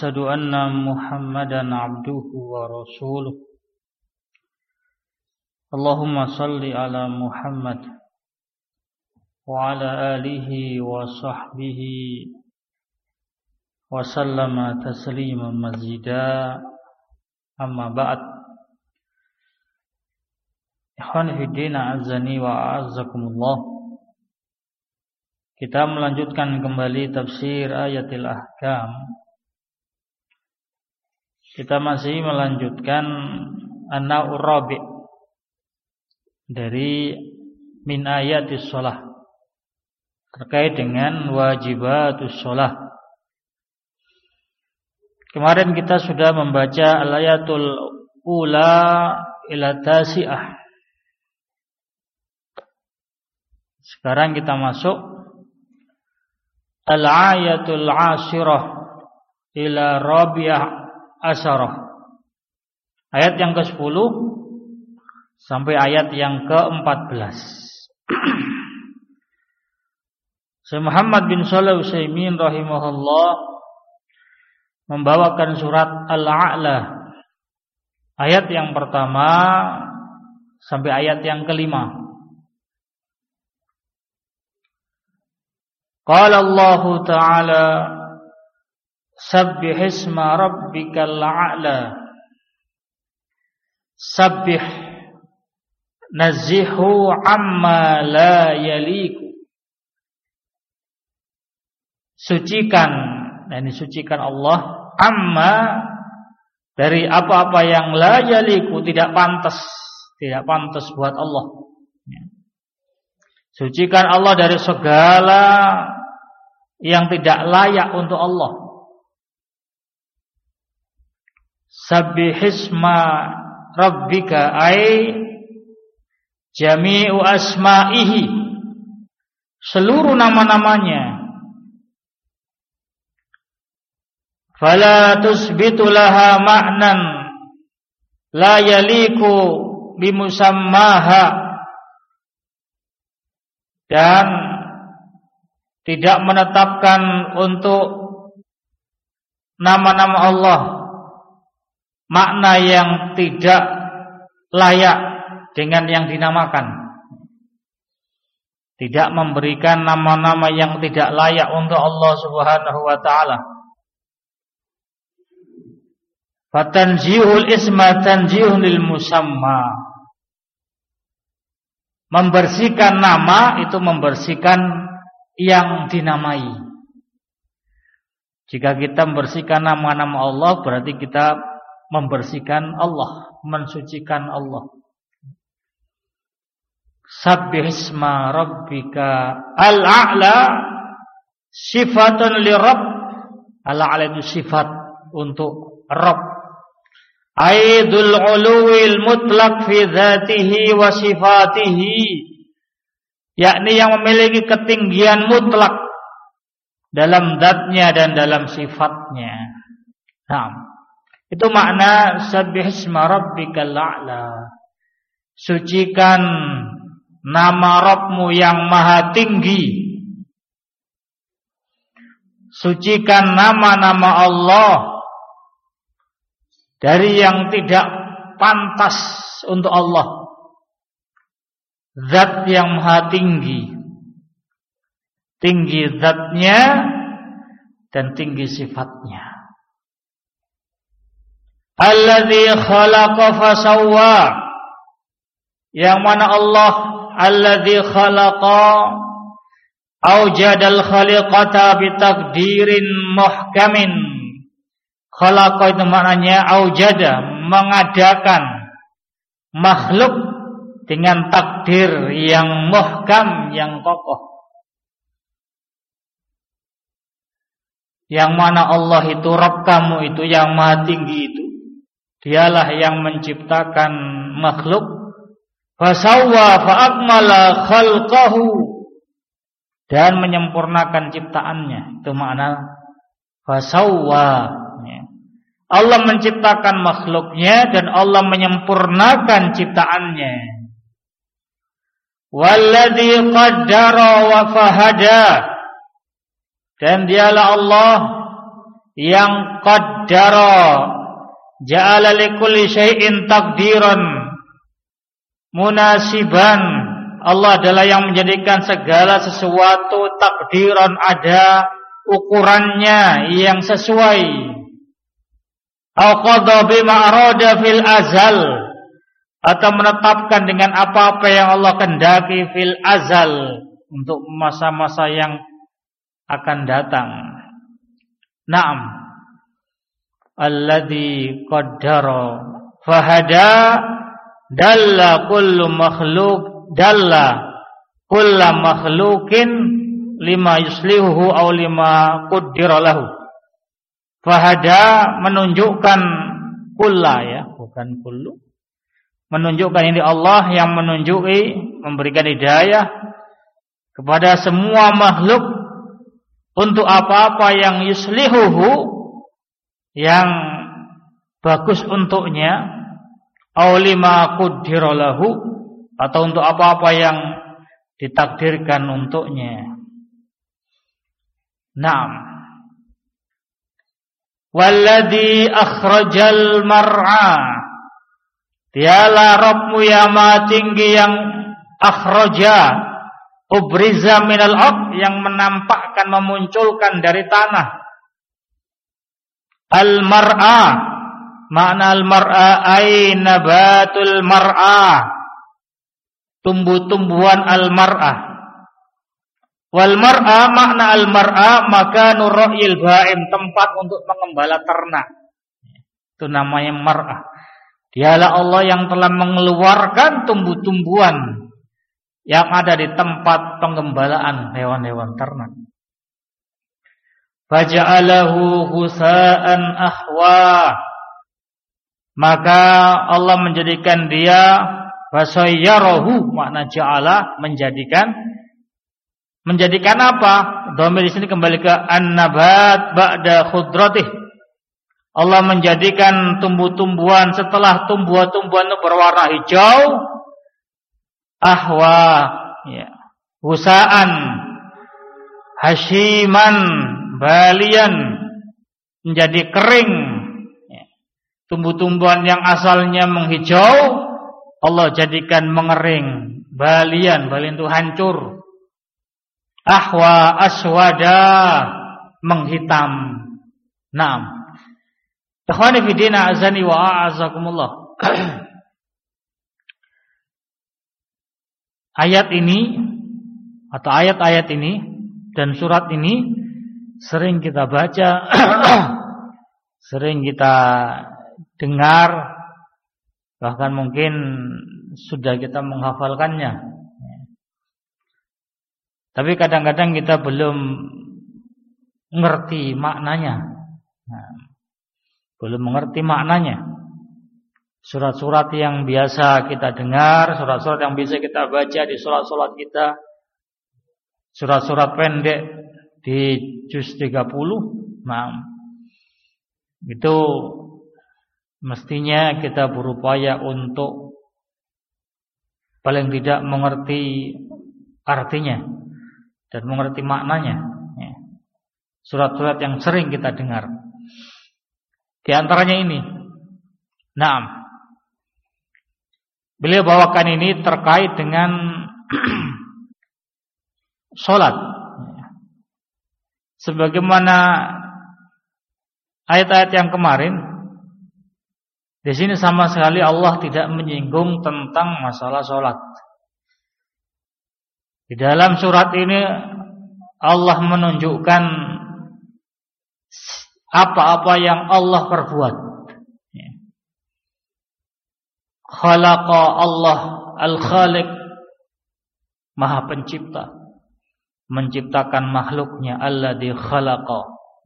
وأشهد أن محمدا عبده ورسوله اللهم صل على محمد وعلى آله وصحبه وسلم تسليما مزيدا أما بعد. Ikhwan fiddina azani wa a'azzakumullah. Kita melanjutkan kembali tafsir ayatil ahkam. Kita masih melanjutkan an-naw'ur rabi' dari min ayatis shalah terkait dengan wajibatus shalah. Kemarin kita sudah membaca al-ayatul ula ila tasi'ah. Sekarang kita masuk al-ayatul ashirah ila rabi'ah asyarah. Ayat yang ke-10 sampai ayat yang ke-14. Syekh Muhammad bin Shalih Al-Utsaimin rahimahullah membawakan surat Al-A'la ayat yang pertama sampai ayat yang kelima. Qala Allah Ta'ala Sabbih isma rabbikal a'la. Sabbih nazihu amma la yaliku. Sucikan, dan disucikan Allah amma dari apa-apa yang la yaliku, tidak pantas buat Allah. Sucikan Allah dari segala yang tidak layak untuk Allah. Sabbihisma rabbika ay jami'u asma'ihi, seluruh nama-namanya. Fala tusbitu laha ma'nan la yaliku bimusammaha, dan tidak menetapkan untuk nama-nama Allah makna yang tidak layak dengan yang dinamakan. Tidak memberikan nama-nama yang tidak layak untuk Allah Subhanahu wa ta'ala. Fatanjihul isma tanjihun lil musamma. Membersihkan nama itu membersihkan yang dinamai. Jika kita membersihkan nama-nama Allah, berarti kita membersihkan Allah, mensucikan Allah. Sabbih isma rabbika al-a'la sifatun li rabb. Al-a'la itu sifat untuk Rabb. Aidul uluwil mutlaq fi dzatihi wa sifatihi, yakni yang memiliki ketinggian mutlak dalam zatnya dan dalam sifatnya. Nah, itu makna sabbih isma rabbikal a'la. Sucikan nama Rabbmu yang maha tinggi. Sucikan nama-nama Allah dari yang tidak pantas untuk Allah. Zat yang maha tinggi, tinggi zatnya dan tinggi sifatnya. Alladzi khalaqa fasawwa, yang mana Allah alladzi khalaqa aujadal khaliqata bitaqdirin muhkamin. Khalaqa itu maknanya aujada, mengadakan makhluk dengan takdir yang muhkam, yang kokoh. Yang mana Allah itu, Rabb kamu itu yang maha tinggi itu, dialah yang menciptakan makhluk. Fasawwa fa'akmala khalqahu, dan menyempurnakan ciptaannya. Itu makna fasawwa. Allah menciptakan makhluknya dan Allah menyempurnakan ciptaannya. Walladzi qaddara wa fahada, dan dialah Allah yang qaddara, ja'ala likulli syai'in taqdiran munasiban. Allah adalah yang menjadikan segala sesuatu takdiran, ada ukurannya yang sesuai. Au qadha bima arada fil azal, atau menetapkan dengan apa-apa yang Allah kehendaki fil azal, untuk masa-masa yang akan datang. Naam, alladzi qaddara fahada, dalla kullu makhluqin lima yuslihuhu aw lima qaddara lahu. Fahada menunjukkan kulla, ya, bukan kullu. Menunjukkan ini Allah yang menunjuki, memberikan hidayah kepada semua makhluk untuk apa-apa yang yuslihuhu, yang bagus untuknya, aw lima qaddara lahu, atau untuk apa-apa yang ditakdirkan untuknya. Naam. Walladzi akhrajal mar'a, dialah Rabbmu yang maha tinggi yang akhraja, ubriza minal ard, yang menampakkan, memunculkan dari tanah. Al mar'a, makna al mar'a ay nabatul mar'a, tumbuh-tumbuhan al mar'a. Wal mar'a, makna al mar'a makanu ra'il ba'im, tempat untuk mengembala ternak. Itu namanya mar'a. Dialah Allah yang telah mengeluarkan tumbuh-tumbuhan yang ada di tempat penggembalaan hewan-hewan ternak. Faja'alahu husa'an ahwa, maka Allah menjadikan dia, fasayyarahu, makna ja'ala, menjadikan apa? Dhamir di sini kembali ke an-nabat ba'da khudratih. Allah menjadikan tumbuh-tumbuhan setelah tumbuh-tumbuhan itu berwarna hijau, ahwa, ya, husaan, hashiman, balian, menjadi kering. Ya. Tumbuh-tumbuhan yang asalnya menghijau, Allah jadikan mengering, balian itu hancur. Ahwa aswada, menghitam. Naam. Ikhwani fi din, azani wa a'azakumullah. Ayat ini atau ayat-ayat ini dan surat ini sering kita baca, sering kita dengar, bahkan mungkin sudah kita menghafalkannya. Tapi kadang-kadang kita belum mengerti maknanya. Belum mengerti maknanya. Surat-surat yang biasa kita dengar, surat-surat yang bisa kita baca di surat-surat kita, surat-surat pendek di juz 30, nah, itu mestinya kita berupaya untuk paling tidak mengerti artinya dan mengerti maknanya. Surat-surat yang sering kita dengar, di antaranya ini. Naam. Beliau bawakan ini terkait dengan salat. Sebagaimana ayat-ayat yang kemarin, di sini sama sekali Allah tidak menyinggung tentang masalah salat. Di dalam surat ini Allah menunjukkan apa-apa yang Allah perbuat. Khalaqa Allah al-Khaliq, Maha Pencipta, menciptakan makhluknya. Alladzi khalaqa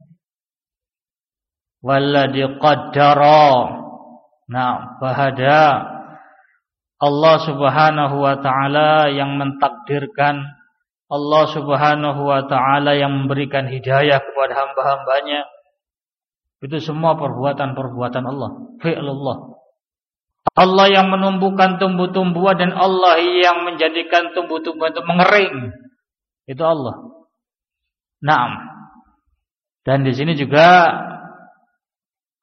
walladzi qaddara. Nah, bahada, Allah Subhanahu wa taala yang mentakdirkan, Allah Subhanahu wa taala yang memberikan hidayah kepada hamba-hambanya. Itu semua perbuatan-perbuatan Allah, fi'lullah. Allah yang menumbuhkan tumbuh-tumbuhan dan Allah yang menjadikan tumbuh-tumbuhan itu mengering. Itu Allah. Naam. Dan di sini juga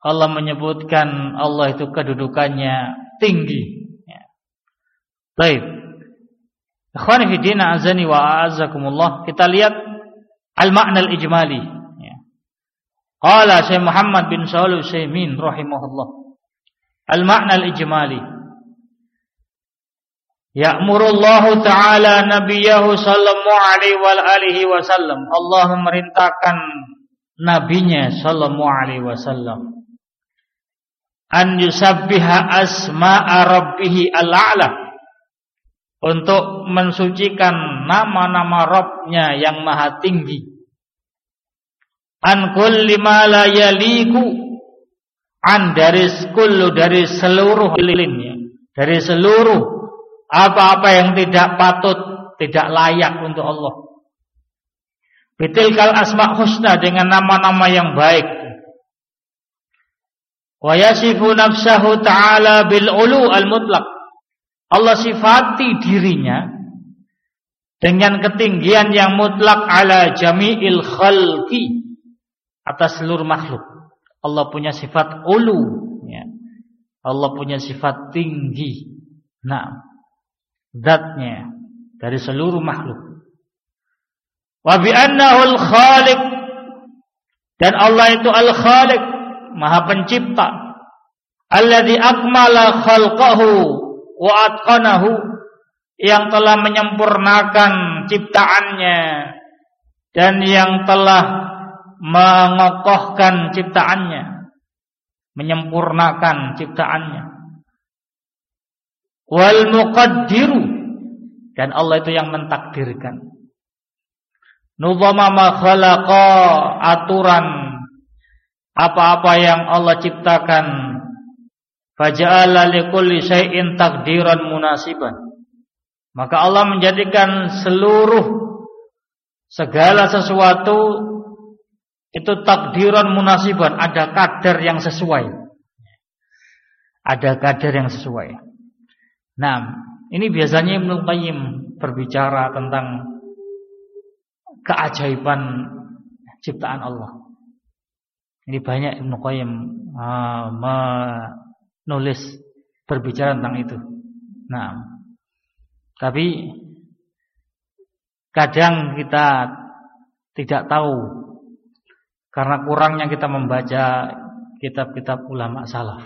Allah menyebutkan Allah itu kedudukannya tinggi. Baik. Ikhwani fi din, azani wa a'azzakumullah. Kita lihat al-ma'na al-ijmali. Qala Syekh Muhammad bin Shalih Al-Utsaimin rahimahullah. Al-ma'na al-ijmali. Ya'murullahu ta'ala nabiyahu sallallahu alaihi wa alihi wasallam. Allah memerintahkan nabinya sallallahu alaihi wasallam an yusabbiha asma'a rabbih al-a'la, untuk mensucikan nama-nama Rabb-Nya yang maha tinggi. An kulli ma la yaliku, an dari seluruh lilinnya, dari seluruh apa-apa yang tidak patut, tidak layak untuk Allah. Bitilkal asma' husna, dengan nama-nama yang baik. Wa yasifu nafsahu ta'ala bil ulu al mutlaq. Allah sifati dirinya dengan ketinggian yang mutlak ala jami'il khalqi, atas seluruh makhluk. Allah punya sifat ulu, ya. Allah punya sifat tinggi. Nah, zatnya dari seluruh makhluk. Wa bi annahu al-khaliq, dan Allah itu al-khaliq, maha pencipta. Alladzi akmala khalqahu wa atqanahu, yang telah menyempurnakan ciptaannya dan yang telah mengokohkan ciptaannya, menyempurnakan ciptaannya. Wal muqaddiru, dan Allah itu yang mentakdirkan. Nuzama ma khalaqa, aturan apa-apa yang Allah ciptakan. Faja'ala likulli syai'in takdiran munasiban, maka Allah menjadikan segala sesuatu itu takdiran munasiban, ada kadar yang sesuai. Ada kadar yang sesuai. Nah, ini biasanya Ibnu Qayyim berbicara tentang keajaiban ciptaan Allah. Ini banyak Ibnu Qayyim menulis berbicara tentang itu. Nah, tapi kadang kita tidak tahu karena kurangnya kita membaca kitab-kitab ulama salaf.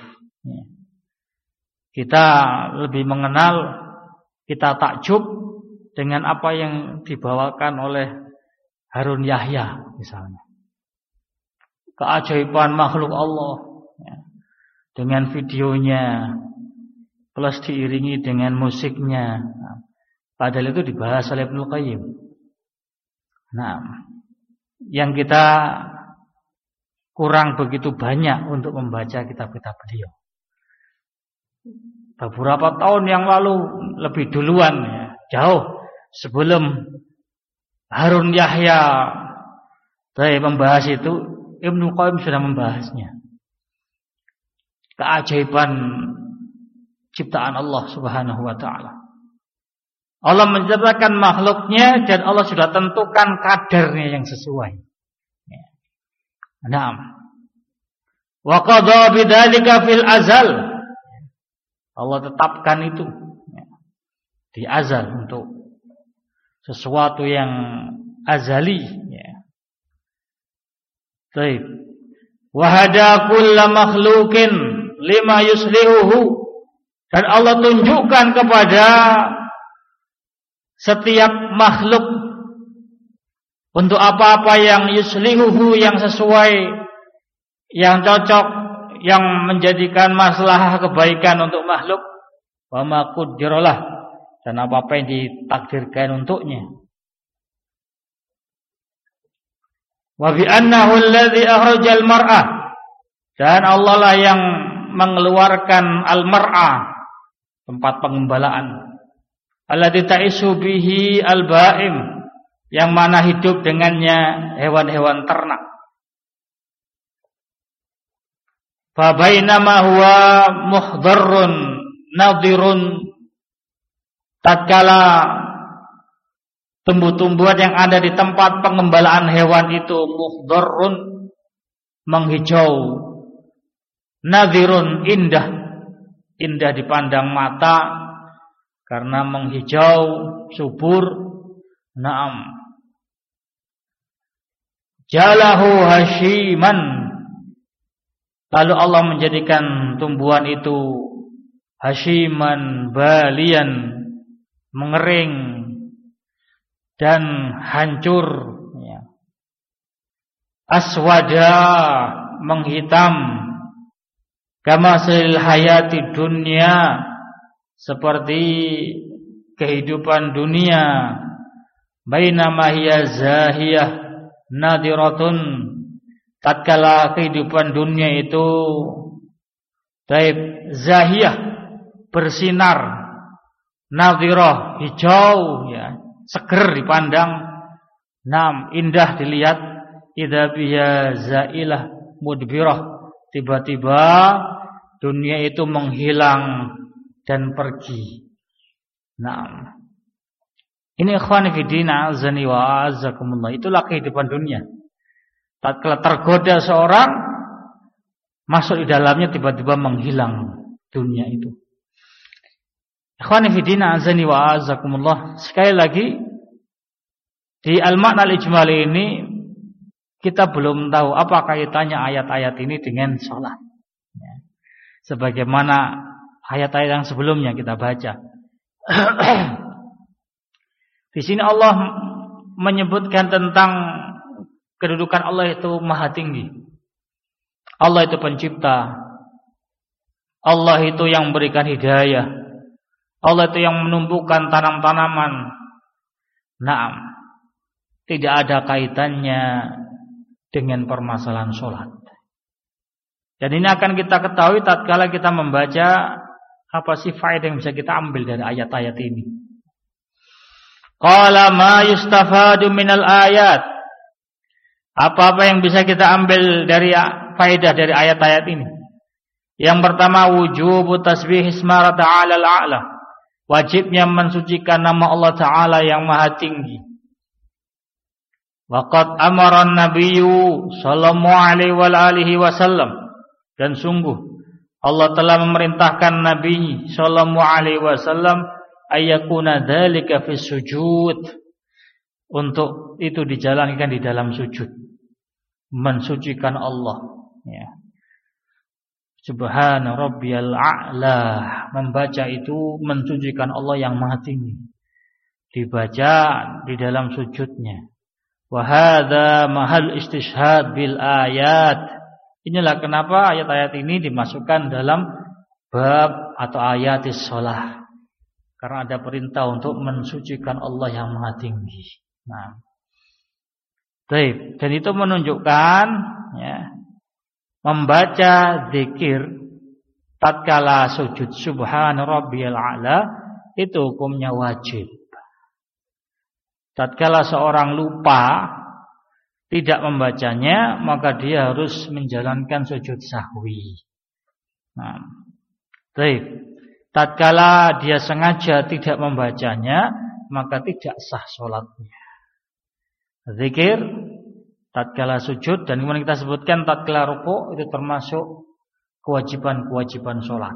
Kita lebih mengenal, kita takjub dengan apa yang dibawakan oleh Harun Yahya misalnya. Keajaiban makhluk Allah, dengan videonya plus diiringi dengan musiknya. Padahal itu dibahas oleh Ibnu Qayyim. Nah, yang kita kurang begitu banyak untuk membaca kitab-kitab beliau. Beberapa tahun yang lalu, lebih duluan, ya, jauh sebelum Harun Yahya membahas itu, Ibnu Qayyim sudah membahasnya. Keajaiban ciptaan Allah Subhanahu wa ta'ala. Allah menciptakan makhluknya dan Allah sudah tentukan kadarnya yang sesuai. Naam. Wa qadha bidzalika fil azal. Allah tetapkan itu di azal untuk sesuatu yang azali. Baik. Wa hada kullu makhluqin lima yuslihuhu, dan Allah tunjukkan kepada setiap makhluk untuk apa-apa yang yuslihuhu, yang sesuai, yang cocok, yang menjadikan maslahah kebaikan untuk makhluk. Wa ma qaddaralah, dan apa-apa yang ditakdirkan untuknya. Wa bi annahu alladhi akhrajal mar'ah, dan Allah lah yang mengeluarkan al-mar'ah, tempat pengembalaan. Alladzi ta'isu bihi al-ba'im, yang mana hidup dengannya hewan-hewan ternak. Fa bainama huwa muhdharrun nadhirun, tatkala tumbuh-tumbuhan yang ada di tempat pengembalaan hewan itu muhdharrun, menghijau, nadhirun, indah dipandang mata karena menghijau, subur. Naam. Jalahu hashiman, lalu Allah menjadikan tumbuhan itu hashiman, balian, mengering dan hancur, ya. Aswada, menghitam, kama sil hayati dunia, seperti kehidupan dunia. Bainama hiya zahiyah nadiratun, tatkala kehidupan dunia itu zahiyah, bersinar, nadirah, hijau, ya, seger dipandang, nam, indah dilihat. Idza biha zailah mudbirah, tiba-tiba dunia itu menghilang dan pergi. Nah, ini ikhwani fi din, azani wa azakumullah, itulah kehidupan dunia. Tatkala tergoda seorang masuk di dalamnya, tiba-tiba menghilang dunia itu. Ikhwani fi din, azani wa azakumullah, sekali lagi di al-makna al-ijmali ini kita belum tahu apa kaitannya ayat-ayat ini dengan sholat, ya. Sebagaimana ayat-ayat yang sebelumnya kita baca. Di sini Allah menyebutkan tentang kedudukan Allah itu maha tinggi. Allah itu pencipta. Allah itu yang memberikan hidayah. Allah itu yang menumbuhkan tanam-tanaman. Naam, tidak ada kaitannya dengan permasalahan sholat. Dan ini akan kita ketahui tatkala kita membaca apa sih faedah yang bisa kita ambil dari ayat-ayat ini. Qala ma yustafadu minal ayat. Apa-apa yang bisa kita ambil dari faedah dari ayat-ayat ini? Yang pertama, wujubu tasbih isma ta'ala al-a'la. Wajibnya mensucikan nama Allah Ta'ala yang maha tinggi. Waqad amara an-nabiyyu sallallahu alaihi wasallam, dan sungguh Allah telah memerintahkan Nabi sallallahu alaihi wasallam ayyakuna dzalika fi sujud, untuk itu dijalankan di dalam sujud, mensucikan Allah, ya. Subhana rabbiyal a'la, membaca itu mensucikan Allah yang maha tinggi, dibaca di dalam sujudnya. Wa hadza mahal istishhad bil ayat. Inilah kenapa ayat-ayat ini dimasukkan dalam bab atau ayatis shalah, karena ada perintah untuk mensucikan Allah yang maha tinggi. Nah, baik, dan itu menunjukkan, ya, membaca zikir tatkala sujud subhana rabbiyal a'la itu hukumnya wajib. Tatkala seorang lupa tidak membacanya, maka dia harus menjalankan sujud sahwi. Nah, baik. Tatkala dia sengaja tidak membacanya, maka tidak sah sholatnya. Zikir tatkala sujud, dan kemudian kita sebutkan tatkala ruku, itu termasuk kewajiban-kewajiban sholat.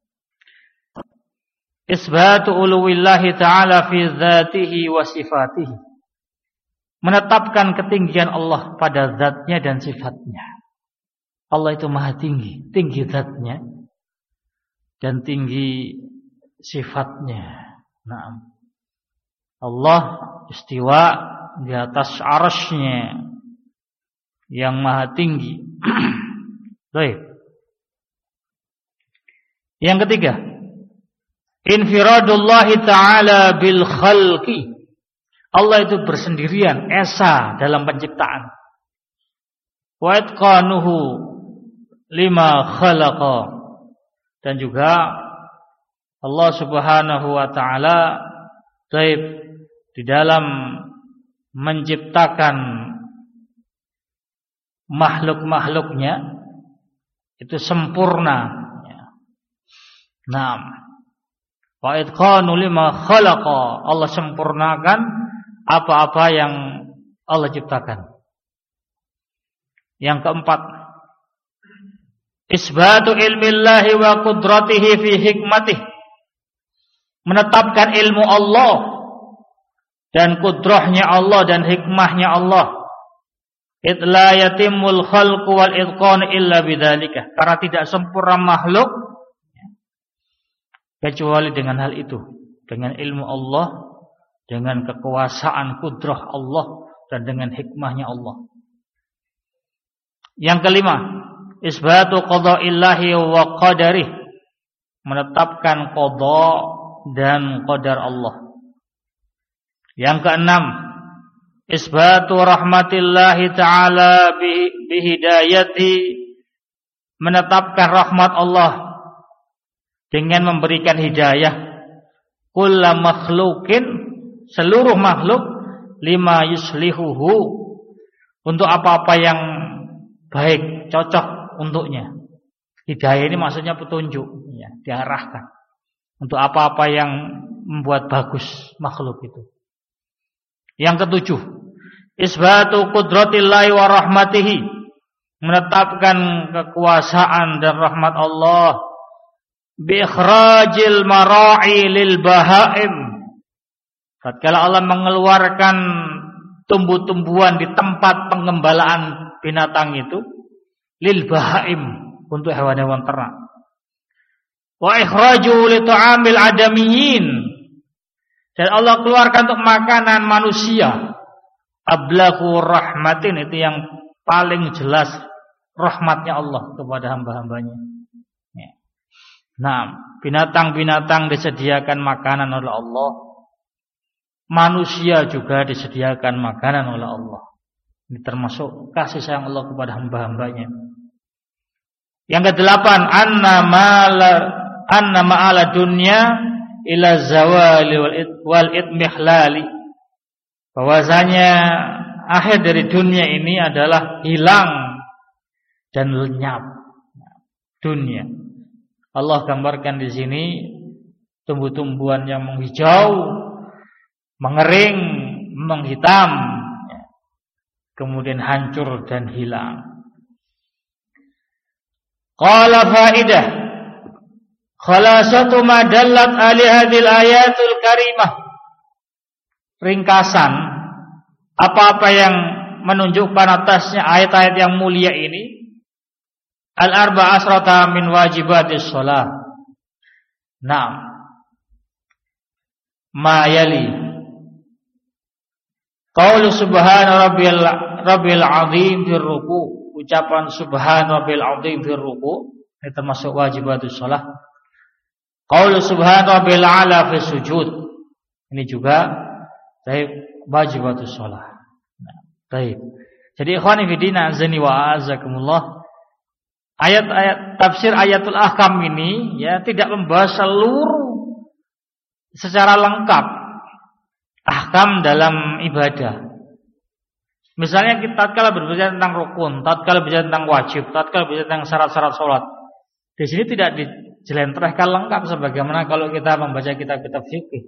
Isbatu uluwillahi ta'ala fi dzatihi wa sifatihi, menetapkan ketinggian Allah pada zatnya dan sifatnya. Allah itu maha tinggi, tinggi zatnya dan tinggi sifatnya. Nah, Allah istiwa di atas arasy-Nya yang maha tinggi. Baik. Yang ketiga, infiradullahi ta'ala bil khalqi. Allah itu bersendirian, esa dalam penciptaan. Wa itqanuhu lima khalaqa. Dan juga Allah Subhanahu wa taala di dalam menciptakan makhluk-makhluknya itu sempurna. Naam. Wa itqanu lima khalaqa, Allah sempurnakan apa-apa yang Allah ciptakan. Yang keempat, Isbatu ilmillahi wa qudratihi fi hikmatih. Menetapkan ilmu Allah dan kudrahnya Allah dan hikmahnya Allah. La yatimul khalqu wal itqan illa bidzalika. Karena tidak sempurna makhluk kecuali dengan hal itu, dengan ilmu Allah, dengan kekuasaan kudrah Allah dan dengan hikmahnya Allah. Yang kelima, isbatu qada'illahi wa qadarih. Menetapkan qada dan qadar Allah. Yang keenam, isbatu rahmatillahi ta'ala bihidayati. Menetapkan rahmat Allah dengan memberikan hidayah kulla makhlukin, seluruh makhluk, lima yuslihuhu, untuk apa-apa yang baik, cocok untuknya. Hidayah ini maksudnya petunjuk, ya, diarahkan untuk apa-apa yang membuat bagus makhluk itu. Yang ketujuh, isbatu qudratillahi wa rahmatihi. Menetapkan kekuasaan dan rahmat Allah bi ikhrajil mara'i lil bahaim. Tatkala Allah mengeluarkan tumbuh-tumbuhan di tempat pengembalaan binatang itu, lil bahaim, untuk hewan-hewan ternak. Wa ikhraju li ta'amil adamiyyin. Dan Allah keluarkan untuk makanan manusia. Ablaghu rahmatin, itu yang paling jelas rahmatnya Allah kepada hamba-hambanya. Ya. Nah, binatang-binatang disediakan makanan oleh Allah. Manusia juga disediakan makanan oleh Allah. Ini termasuk kasih sayang Allah kepada hamba-hambanya. Yang kedelapan, anna ma'ala dunya ila zawali wal itmihlali. Bahwasanya akhir dari dunia ini adalah hilang dan lenyap. Dunia. Allah gambarkan di sini tumbuh-tumbuhan yang menghijau, mengering, menghitam, kemudian hancur dan hilang. Qala faidah, khalasatu ma dallat ali hadhil ayatul karimah. Ringkasan apa-apa yang menunjukkan atasnya ayat-ayat yang mulia ini. Al-arba asrata min wajibatis shalah. Naam. Ma yali. Qaulu subhana rabbil azim fir ruku'. Ucapan subhana rabbil azim fir ruku' ini termasuk wajibatus shalah. Qaulu subhana rabbil a'la fis sujud. Ini juga wajibatus shalah. Baik. Jadi ikhwani fillah azani wa azakumullah. Ayat-ayat tafsir ayatul ahkam ini ya tidak membahas seluruh secara lengkap ahkam dalam ibadah. Misalnya kita tatkala berbicara tentang rukun, tatkala berbicara tentang wajib, tatkala berbicara tentang syarat-syarat salat. Di sini tidak dijelentrehkan lengkap sebagaimana kalau kita membaca kitab-kitab fikih.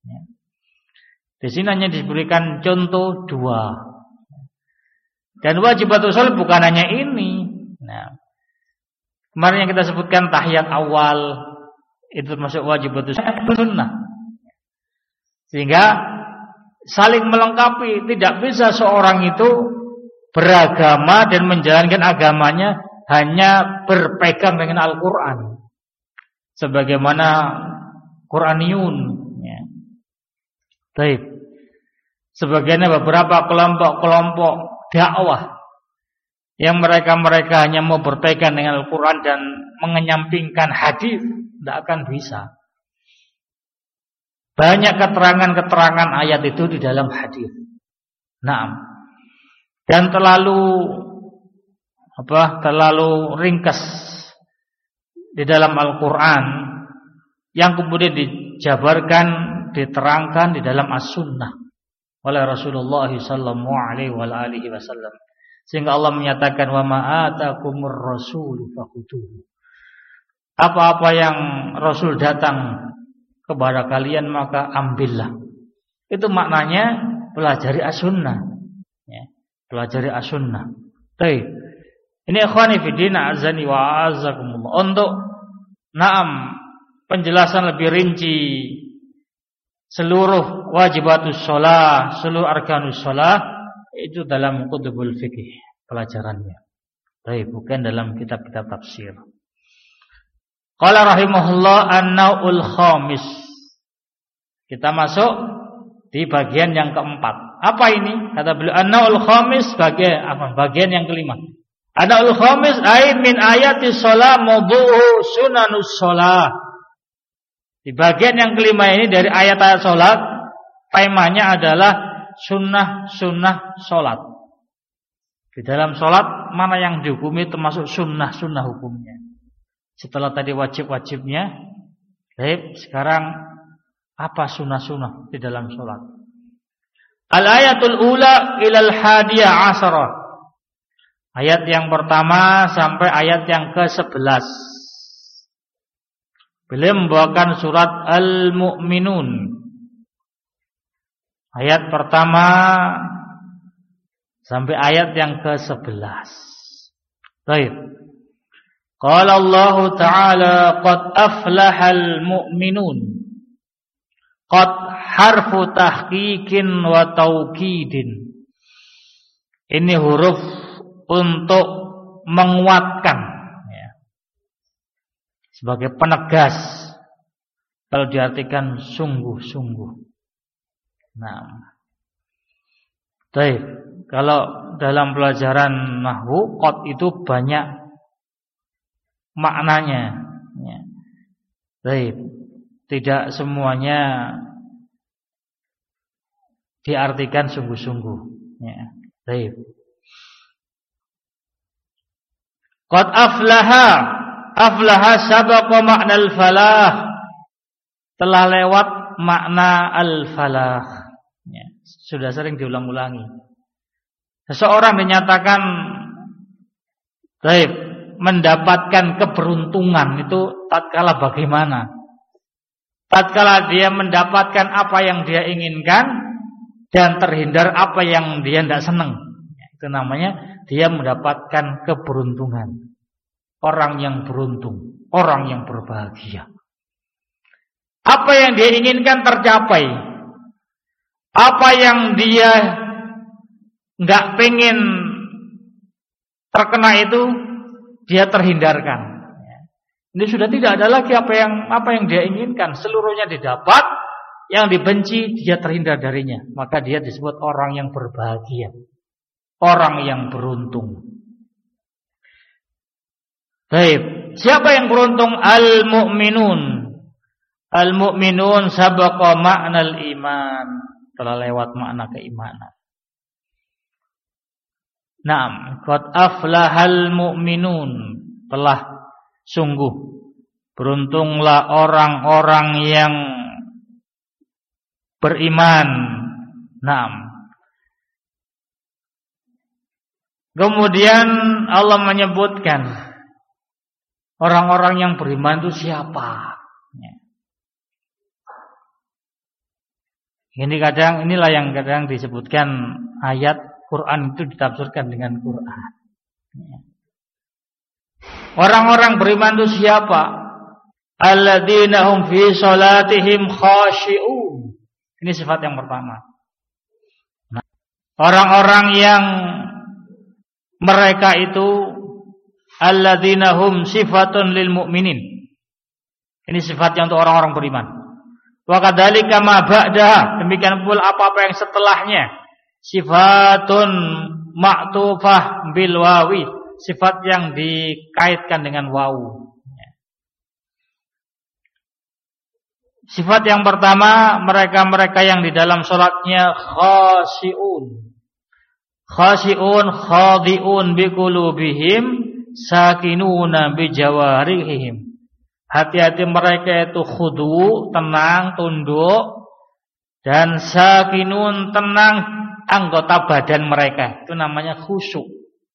Di sini hanya diberikan contoh dua. Dan wajibatul shalah bukan hanya ini. Nah, kemarin yang kita sebutkan tahiyat awal itu termasuk wajibatul sunnah. Sehingga saling melengkapi. Tidak bisa seorang itu beragama dan menjalankan agamanya hanya berpegang dengan Al-Quran sebagaimana Quraniyun ya. Baik. Sebagaimana beberapa kelompok-kelompok dakwah yang mereka hanya mau berpegang dengan Al-Quran dan mengenyampingkan hadis, tidak akan bisa. Banyak keterangan-keterangan ayat itu di dalam hadis. Naam. Dan terlalu ringkas di dalam Al-Quran yang kemudian dijabarkan, diterangkan di dalam As-Sunnah oleh Rasulullah sallallahu alaihi wasallam. Sehingga Allah menyatakan wa ma atakumur rasulu fakhuduhu. Apa-apa yang Rasul datang kepada kalian maka ambillah. Itu maknanya pelajari As-Sunnah ya. Pelajari As-Sunnah. Baik. Ini ikhwani fiddin azani wa azakumullah. Untuk penjelasan lebih rinci seluruh wajibatus shalah, seluruh arkanus shalah itu dalam kutubul fikih pelajarannya. Baik, bukan dalam kitab-kitab tafsir. Qala rahimahullah an-naul khamis. Kita masuk di bagian yang keempat. Apa ini? Kata beliau an-naul khamis bagian yang kelima. An-naul khamis ay min ayati shalah mawdu'u sunanus shalah. Di bagian yang kelima ini dari ayat-ayat salat, temanya adalah sunnah-sunnah salat. Di dalam salat mana yang dihukumi termasuk sunnah-sunnah hukumnya. Setelah tadi wajib-wajibnya, baik, sekarang apa sunnah-sunnah di dalam salat? Al-ayatul ula ilal hadiyah asharah. Ayat yang pertama sampai ayat yang ke-11. Beliau membawakan surat Al-Mu'minun. Ayat pertama sampai ayat yang ke-11. Baik. Qala Allah Ta'ala qad aflahal mu'minun. Qad harfu tahqiqin wa taukidin. Ini huruf untuk menguatkan, sebagai penegas. Kalau diartikan sungguh-sungguh. Nah, baik. Kalau dalam pelajaran nahwu, qad itu banyak maknanya. Baik. Tidak semuanya diartikan sungguh-sungguh. Baik. Qad aflaha sabaqa makna al-falah. Telah lewat makna al-falah. Sudah sering diulang-ulangi. Seseorang dinyatakan baik, mendapatkan keberuntungan itu tatkala bagaimana? Tatkala dia mendapatkan apa yang dia inginkan dan terhindar apa yang dia tidak senang. Itu namanya dia mendapatkan keberuntungan. Orang yang beruntung, orang yang berbahagia. Apa yang dia inginkan tercapai. Apa yang dia nggak pengen terkena itu dia terhindarkan. Ini sudah tidak ada lagi apa yang dia inginkan, seluruhnya didapat. Yang dibenci dia terhindar darinya. Maka dia disebut orang yang berbahagia, orang yang beruntung. Baik, siapa yang beruntung? Al-mu'minun. Al-mu'minun sabaqa ma'nal iman. Telah lewat makna keimanan. Naam, qad aflahal mu'minun. Telah sungguh beruntunglah orang-orang yang beriman. Naam. Kemudian Allah menyebutkan orang-orang yang beriman itu siapa? Inilah yang kadang disebutkan ayat Quran itu ditafsirkan dengan Quran. Orang-orang beriman itu siapa? Alladzina hum fi salatihim khashi'un. Ini sifat yang pertama. Orang-orang yang mereka itu alladzina hum sifatun lil mu'minin. Ini sifatnya untuk orang-orang beriman. Wa kadzalika ma ba'da, demikian pula apa-apa yang setelahnya. Sifatun ma'tufah bil wawi, sifat yang dikaitkan dengan wawu. Sifat yang pertama, mereka-mereka yang di dalam salatnya khashi'un. Khashi'un khadi'un biqulubihim sakinuna bijawarihim. Hati-hati mereka itu khudu, tenang, tunduk, dan sakinun, tenang anggota badan mereka. Itu namanya khusyuk.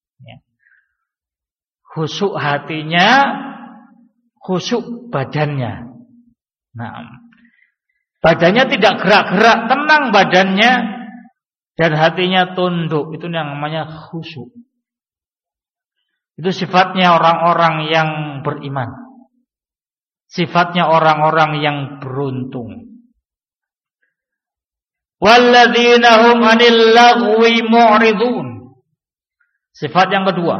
Khusyuk hatinya, khusyuk badannya. Nah, badannya tidak gerak-gerak, tenang badannya, dan hatinya tunduk. Itu yang namanya khusyuk. Itu sifatnya orang-orang yang beriman. Sifatnya orang-orang yang beruntung. Walladzina hum 'anil lagwi mu'ridun. Sifat yang kedua.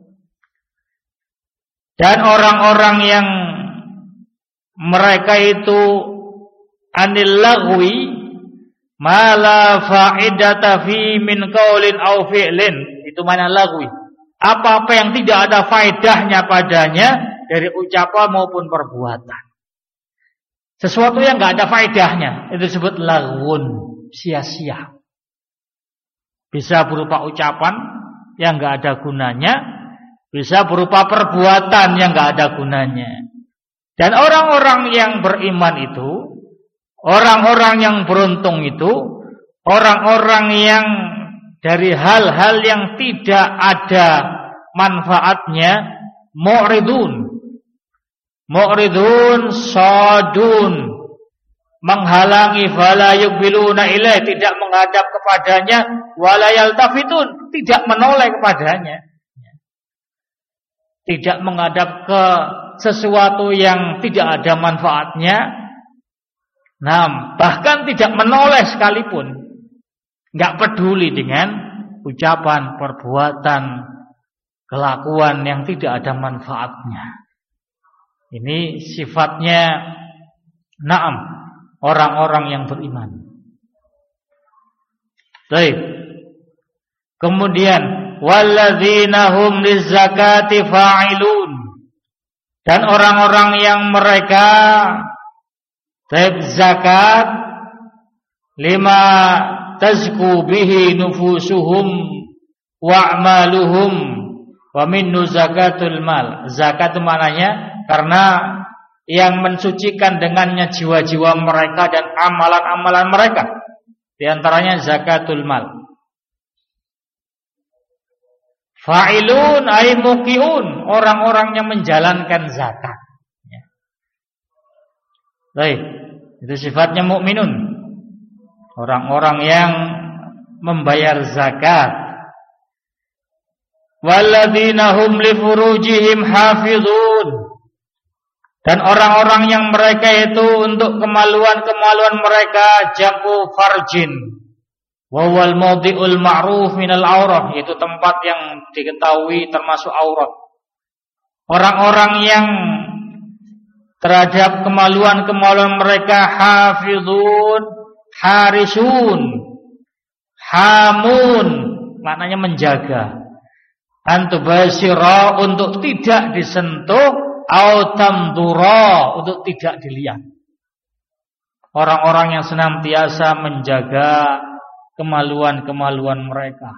Dan orang-orang yang mereka itu 'anil lagwi ma la fa'idata fi min qaulin aw fi'lin. Itu mana lagwi? Apa-apa yang tidak ada faedahnya padanya dari ucapan maupun perbuatan. Sesuatu yang enggak ada faedahnya itu disebut lagwun, sia-sia. Bisa berupa ucapan yang enggak ada gunanya, bisa berupa perbuatan yang enggak ada gunanya. Dan orang-orang yang beriman itu, orang-orang yang beruntung itu, orang-orang yang dari hal-hal yang tidak ada manfaatnya mu'ridun. Mu'ridun sadun, menghalangi, fala yuqbiluna ilaih, tidak menghadap kepadanya, wala yaltafitun, tidak menoleh kepadanya. Tidak menghadap ke sesuatu yang tidak ada manfaatnya. Nah, bahkan tidak menoleh sekalipun. Enggak peduli dengan ucapan, perbuatan, kelakuan yang tidak ada manfaatnya. Ini sifatnya na'am, orang-orang yang beriman. Baik. Kemudian walladzina hum lizakati fa'ilun. Dan orang-orang yang mereka zakat lima tazku bihi nufusuhum wa'maluhum wa minnu zakatul mal. Zakat itu maknanya karena yang mensucikan dengannya jiwa-jiwa mereka dan amalan-amalan mereka. Di antaranya zakatul mal. Fa'ilun ay muqiun, orang-orang yang menjalankan zakat. Baik, itu sifatnya mukminun. Orang-orang yang membayar zakat. Walladzina hum li furujihim hafizun. Dan orang-orang yang mereka itu untuk kemaluan-kemaluan mereka jamu farjin. Wa wal mawdi'ul ma'ruf minal aurah, yaitu tempat yang diketahui termasuk aurat. Orang-orang yang terhadap kemaluan-kemaluan mereka hafizun, harisun, hamun, maknanya menjaga. Antubasira, untuk tidak disentuh, au tamdura, untuk tidak dilihat. Orang-orang yang senantiasa menjaga kemaluan-kemaluan mereka.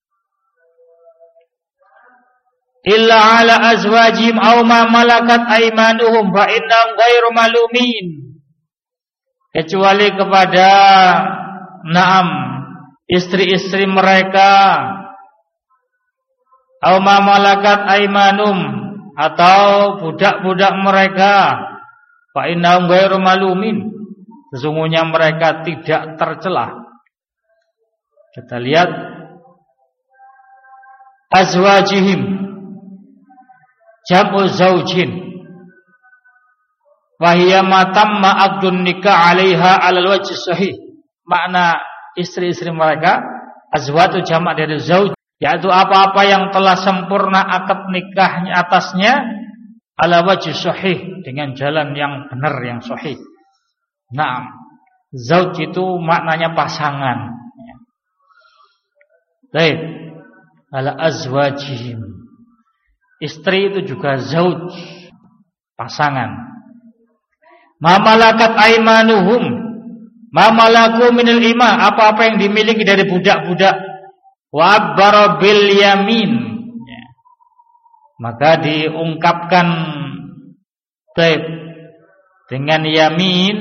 Illa ala azwajim aw ma malakat aymanuhum fa innahum ghairu malumin. Kecuali kepada naam istri-istri mereka, aw ma malakat aymanum, atau budak-budak mereka, fa innahum ghairu malumin, sesungguhnya mereka tidak tercela. Kita lihat azwajihim jam'u zaujin wa hiya ma tamma aqdun nikah 'alaiha 'alal wajh sahih. Makna istri-istri mereka, azwaj itu jamak dari zauj, yaitu apa-apa yang telah sempurna akad nikahnya atasnya, 'ala wajh sahih, dengan jalan yang benar, yang sahih. Nah, zauj itu maknanya pasangan. Baik, ala azwajihim. Istri itu juga zauj, pasangan. Ma malakat aymanuhum, ma malaku minal ima, apa-apa yang dimiliki dari budak-budak. Wa abbara bil yamin, ya. Maka diungkapkan baik dengan yamin,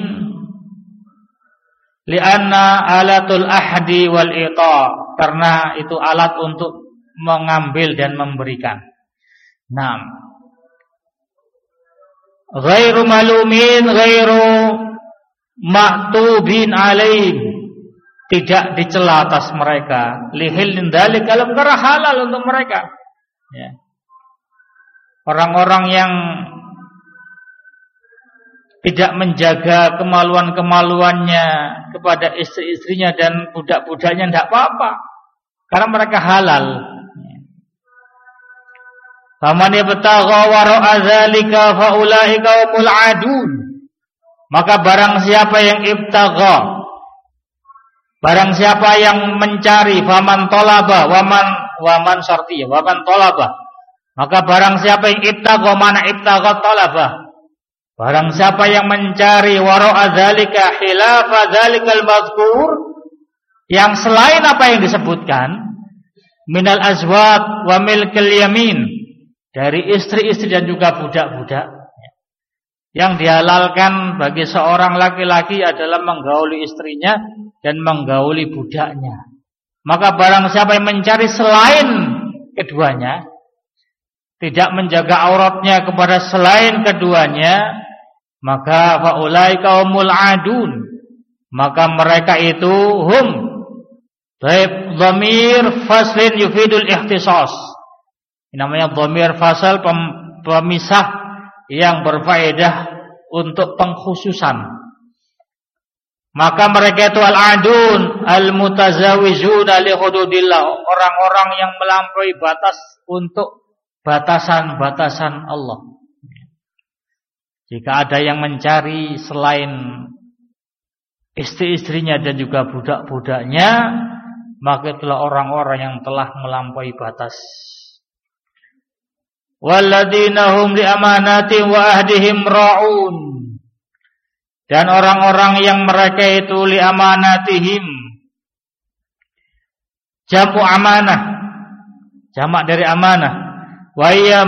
li'anna alatul ahdi wal iqa, karena itu alat untuk mengambil dan memberikan. Naam. Ghairu malumin, ghairu maktubin alaihim, tidak dicela atas mereka. Lihil dalik, kalau perkara halal untuk mereka. Ya. Orang-orang yang tidak menjaga kemaluan-kemaluannya kepada istri-istrinya dan budak-budaknya tidak apa-apa, karena mereka halal. Faman yabtagha wara'a dzalika faulaika humul adun. Maka barang siapa yang ibtagha, barang siapa yang mencari, faman talaba, waman syartiyah, waman talaba. Maka barang siapa yang ibtagha, mana ibtagha talaba. Barang siapa yang mencari wara'a dzalika khilafa dzalikal mazkur, yang selain apa yang disebutkan, minal azwaj wa milkil yamin, dari istri-istri dan juga budak-budak. Yang dihalalkan bagi seorang laki-laki adalah menggauli istrinya dan menggauli budaknya. Maka barang siapa yang mencari selain keduanya, tidak menjaga auratnya kepada selain keduanya, maka faulaika humul adun. Maka mereka itu hum. Baik, dhamir faslin yufidul ikhtisas. Ini namanya dhamir fasal, pemisah yang berfaedah untuk pengkhususan. Maka mereka itu al-adun al-mutazawijun li hududillah, orang-orang yang melampaui batas untuk batasan-batasan Allah. Jika ada yang mencari selain istri-istrinya dan juga budak-budaknya, maka itulah orang-orang yang telah melampaui batas. Walladzina hum li amanatihim wa ahdihim ra'un. Dan orang-orang yang mereka itu li amanatihim, jamu amanah, jamak dari amanah. Wa iya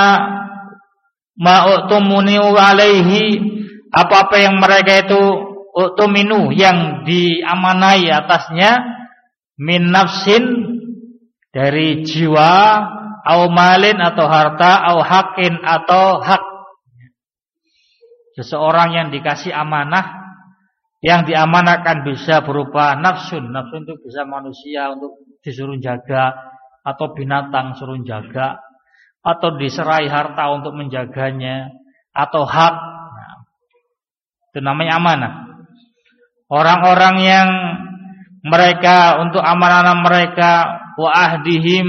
ma utumuni alaihi, apa-apa yang mereka itu utuminu, yang diamanai atasnya, min nafsin, dari jiwa, au malin atau harta, au hakin atau hak. Seseorang yang dikasih amanah, yang diamanahkan bisa berupa nafsun. Nafsun itu bisa manusia untuk disuruh jaga, atau binatang suruh jaga, atau diserai harta untuk menjaganya, atau hak. Nah, itu namanya amanah. Orang-orang yang mereka untuk amanah mereka, wa ahdihim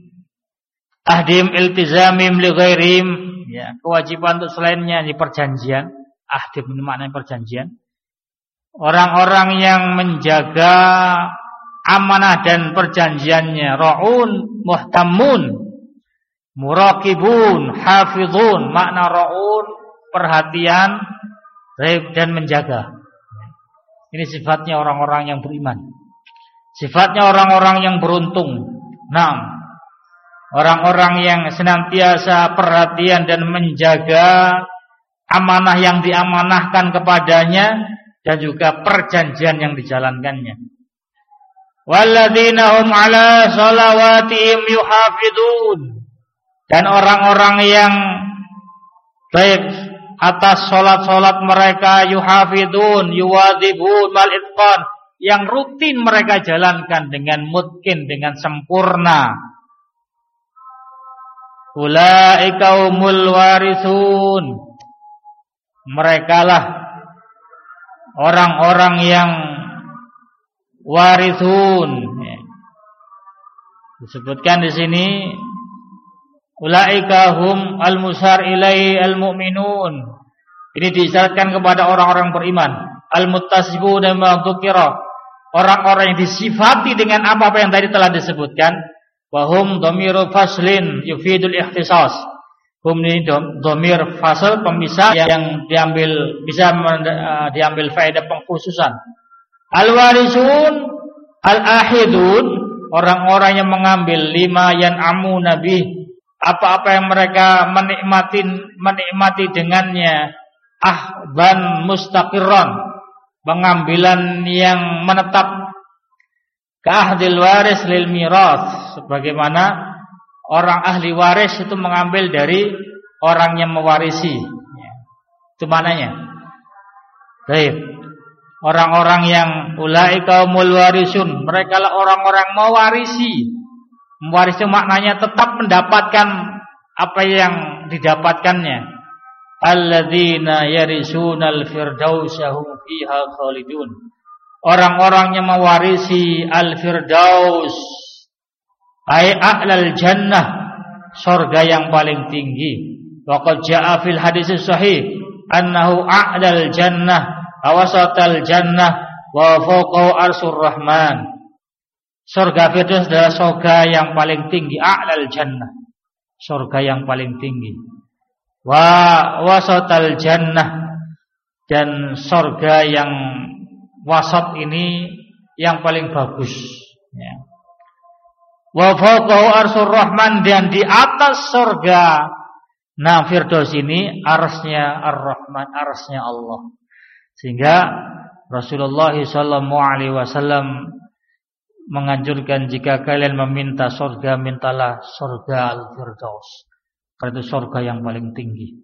iltizamim li ghairihim, ya, kewajiban untuk selainnya di perjanjian. Ahdim ini maknanya perjanjian. Orang-orang yang menjaga amanah dan perjanjiannya, ra'un muhtamun, muraqibun, hafizun. Makna ra'un perhatian dan menjaga. Ini sifatnya orang-orang yang beriman. Sifatnya orang-orang yang beruntung. Nah, orang-orang yang senantiasa perhatian dan menjaga amanah yang diamanahkan kepadanya dan juga perjanjian yang dijalankannya. Walladzina hum ala shalawatihim yuhafidun. Dan orang-orang yang baik atas salat-salat mereka, yuhafidun, yuwadzibun mal itqan, yang rutin mereka jalankan dengan mutqin, dengan sempurna. Ulaika humul warisun. Merekalah orang-orang yang warisun. Disebutkan di sini ulaika hum al-musar ilai al-mu'minun. Ini diisyaratkan kepada orang-orang beriman. Al-muttasibun dan madzukira, orang-orang yang disifati dengan apa-apa yang tadi telah disebutkan. Wa hum dhamiru faslin yufidul ikhtisas. Hum ini dhamir fasal, pemisah yang bisa diambil faedah pengkhususan. Al-warisun al-ahidun, orang-orang yang mengambil lima yan'amu nabi, apa-apa yang mereka menikmati dengannya, ahban mustaqirran, pengambilan yang menetap, ka'ahdil waris lil miras, sebagaimana orang ahli waris itu mengambil dari orang yang mewarisi. Itu maknanya. Baik. Orang-orang yang ulaika humul warisun, mereka lah orang-orang mewarisi. Mewarisi maknanya tetap mendapatkan apa yang didapatkannya. Alladzina yarisunal firdausa hum fiha khalidun. Orang-orang yang mewarisi al-firdaus, ai a'lal jannah, surga yang paling tinggi. Wa qad jaa'a fil hadits sahih annahu a'lal jannah, awasatal jannah, wa fawqahu arsyur rahman. Surga firdaus adalah surga yang paling tinggi, a'lal jannah, surga yang paling tinggi. Wa wasatal jannah, dan surga yang wasat ini yang paling bagus, ya. Wa fawqahu arsyur rahman, dan di atas surga firdaus ini arsy-nya ar-rahman, arsy-nya Allah. Sehingga Rasulullah SAW menganjurkan, jika kalian meminta surga, mintalah surga al-firdaus, karena itu surga yang paling tinggi.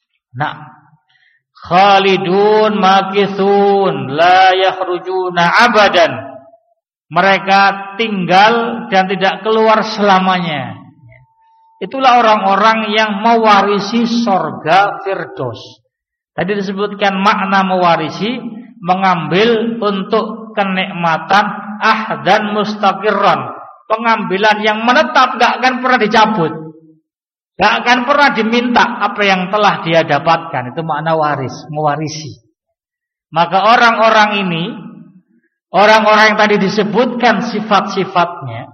Khalidun makithun la yakhrujuna abadan. Mereka tinggal dan tidak keluar selamanya. Itulah orang-orang yang mewarisi surga firdaus. Tadi disebutkan makna mewarisi, mengambil untuk kenikmatan ahdan mustaqirran, pengambilan yang menetap, gak akan pernah dicabut, gak akan pernah diminta apa yang telah dia dapatkan. Itu makna waris, mewarisi. Maka orang-orang ini, orang-orang yang tadi disebutkan sifat-sifatnya,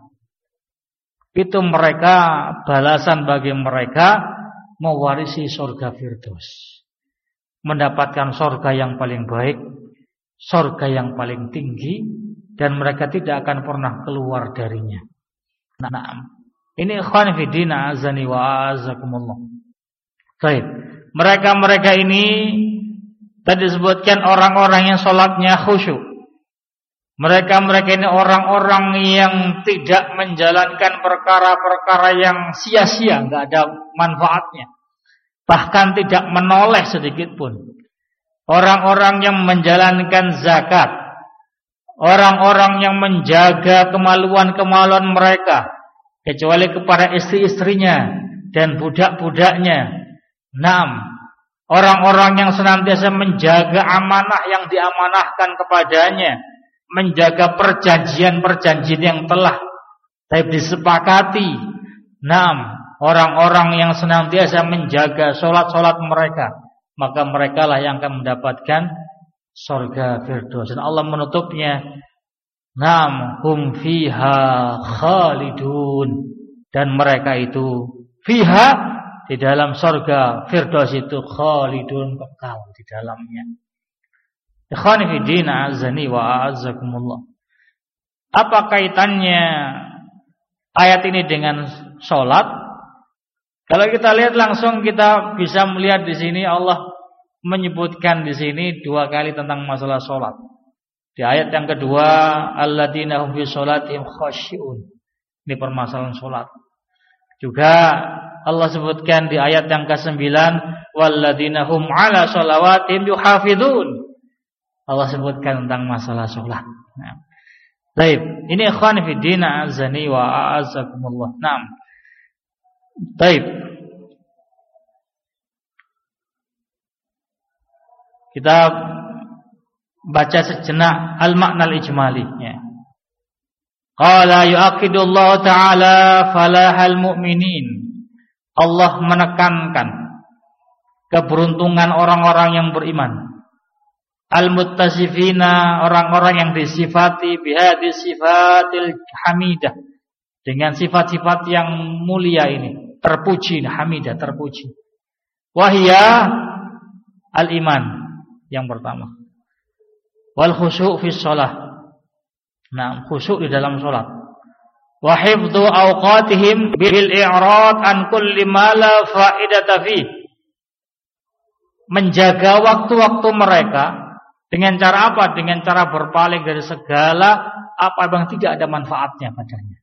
itu mereka, balasan bagi mereka mewarisi surga firdaus, mendapatkan surga yang paling baik, surga yang paling tinggi, dan mereka tidak akan pernah keluar darinya. Ini ikhwan fillah azani wa azakumullah. Baik, mereka ini tadi disebutkan orang-orang yang sholatnya khusyuk. Mereka ini orang-orang yang tidak menjalankan perkara-perkara yang sia-sia, enggak ada manfaatnya, bahkan tidak menoleh sedikit pun. Orang-orang yang menjalankan zakat, orang-orang yang menjaga kemaluan-kemaluan mereka, kecuali kepada istri-istrinya dan budak-budaknya. Orang-orang yang senantiasa menjaga amanah yang diamanahkan kepadanya, menjaga perjanjian-perjanjian yang telah disepakati. Orang-orang yang senantiasa menjaga sholat-sholat mereka, maka merekalah yang akan mendapatkan surga firdaus. Dan Allah menutupnya, hum fiha khalidun, dan mereka itu fiha, di dalam surga firdaus itu, khalidun, kekal di dalamnya. Ikhwani fi din, azani wa azakumullah. Apa kaitannya ayat ini dengan sholat? Kalau kita lihat langsung, kita bisa melihat di sini Allah menyebutkan di sini 2 kali tentang masalah sholat. Di ayat yang kedua, alladzina hum fi sholatihim khashi'un. Ini permasalahan sholat. Juga Allah sebutkan di ayat yang ke-9, walladzina hum ala sholawatihim yuhafidun. Allah sebutkan tentang masalah sholat. Baik, ini ikhwan fi din, azani wa a'azzakumullah. Baik. Kita baca sejenak al-makna al-ijmali, ya. Qala yu'aqidullahu ta'ala falahal mu'minin. Allah menekankan keberuntungan orang-orang yang beriman. Al-muttasifina, orang-orang yang disifati bihadis sifatil hamidah, dengan sifat-sifat yang mulia ini, terpuji, hamidah, terpuji. Wahia al-iman, yang pertama. Wal khusyuk fi shalah. Khusyuk di dalam salat. Wa hifdzu awqatihim bil i'rad an kulli ma la fa'idata fi. Menjaga waktu-waktu mereka dengan cara apa? Dengan cara berpaling dari segala apa yang tidak ada manfaatnya padanya.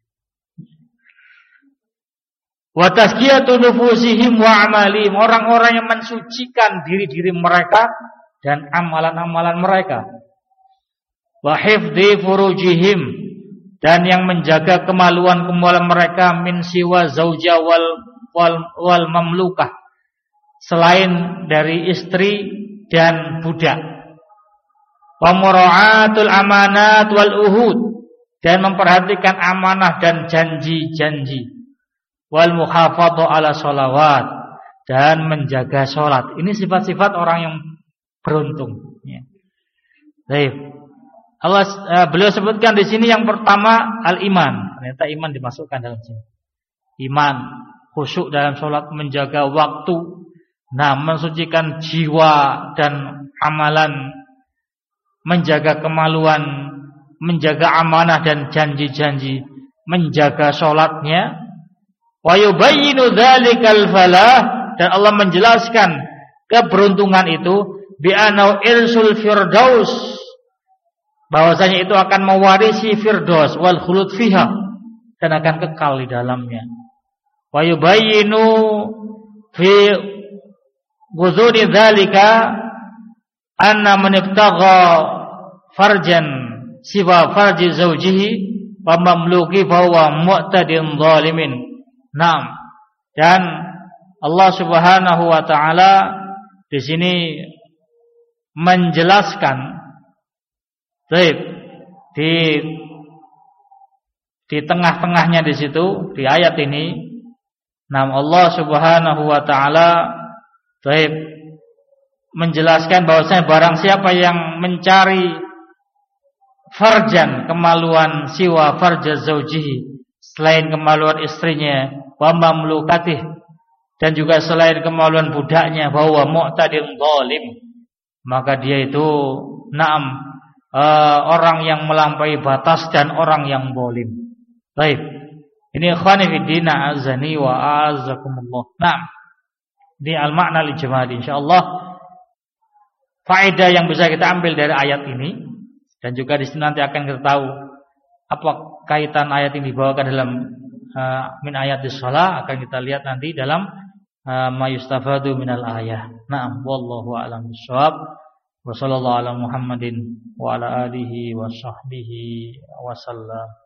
Wa tazkiyatu nufusihim wa amalihim, orang-orang yang mensucikan diri-diri mereka dan amalan-amalan mereka. Wa hifdzi furujihim, dan yang menjaga kemaluan-kemaluan mereka min siwa zauja wal mamlukah, selain dari istri dan budak. Wa mura'atul amanat wal uhud, dan memperhatikan amanah dan janji-janji. Wal muhafadhah ala sholawat, dan menjaga sholat. Ini sifat-sifat orang yang beruntung. Baik. Beliau sebutkan di sini yang pertama al-iman. Ternyata iman dimasukkan dalam sini. Iman, khusyuk dalam sholat, menjaga waktu, mensucikan jiwa dan amalan, menjaga kemaluan, menjaga amanah dan janji-janji, menjaga sholatnya. Wa yubayyinu dzalikal falah, dan Allah menjelaskan keberuntungan itu bi anau irsul firdaus, bahwasanya itu akan mewarisi firdaus wal khulud fiha, dan akan kekal di dalamnya. Wa yubayyinu fi ghuzuri dzalika anna man ibtagha farjan siwa farji zawjihi wa mamluki fa huwa mu'tadin zalimin. Dan Allah Subhanahu wa taala di sini menjelaskan di tengah-tengahnya di situ di ayat ini, Allah Subhanahu wa taala menjelaskan bahwasanya barang siapa yang mencari farjan, kemaluan, siwa farja zaujihi, selain kemaluan istrinya, wa mamlukatih, dan juga selain kemaluan budaknya, bahwa mu'tadin zalim, maka dia itu orang yang melampaui batas dan orang yang zalim. Baik. Ini ikhwani fi din, azani wa azakumullah. Ini al-makna al-ijmali, insyaallah. Faedah yang bisa kita ambil dari ayat ini, dan juga di sini nanti akan kita tahu apa kaitan ayat ini dibawakan dalam min ayatis shalah, akan kita lihat nanti dalam ma yustafadu minal ayah. Wallahu a'lam bishawab. Wa sallallahu ala Muhammadin wa ala alihi wa sahbihi wa sallam.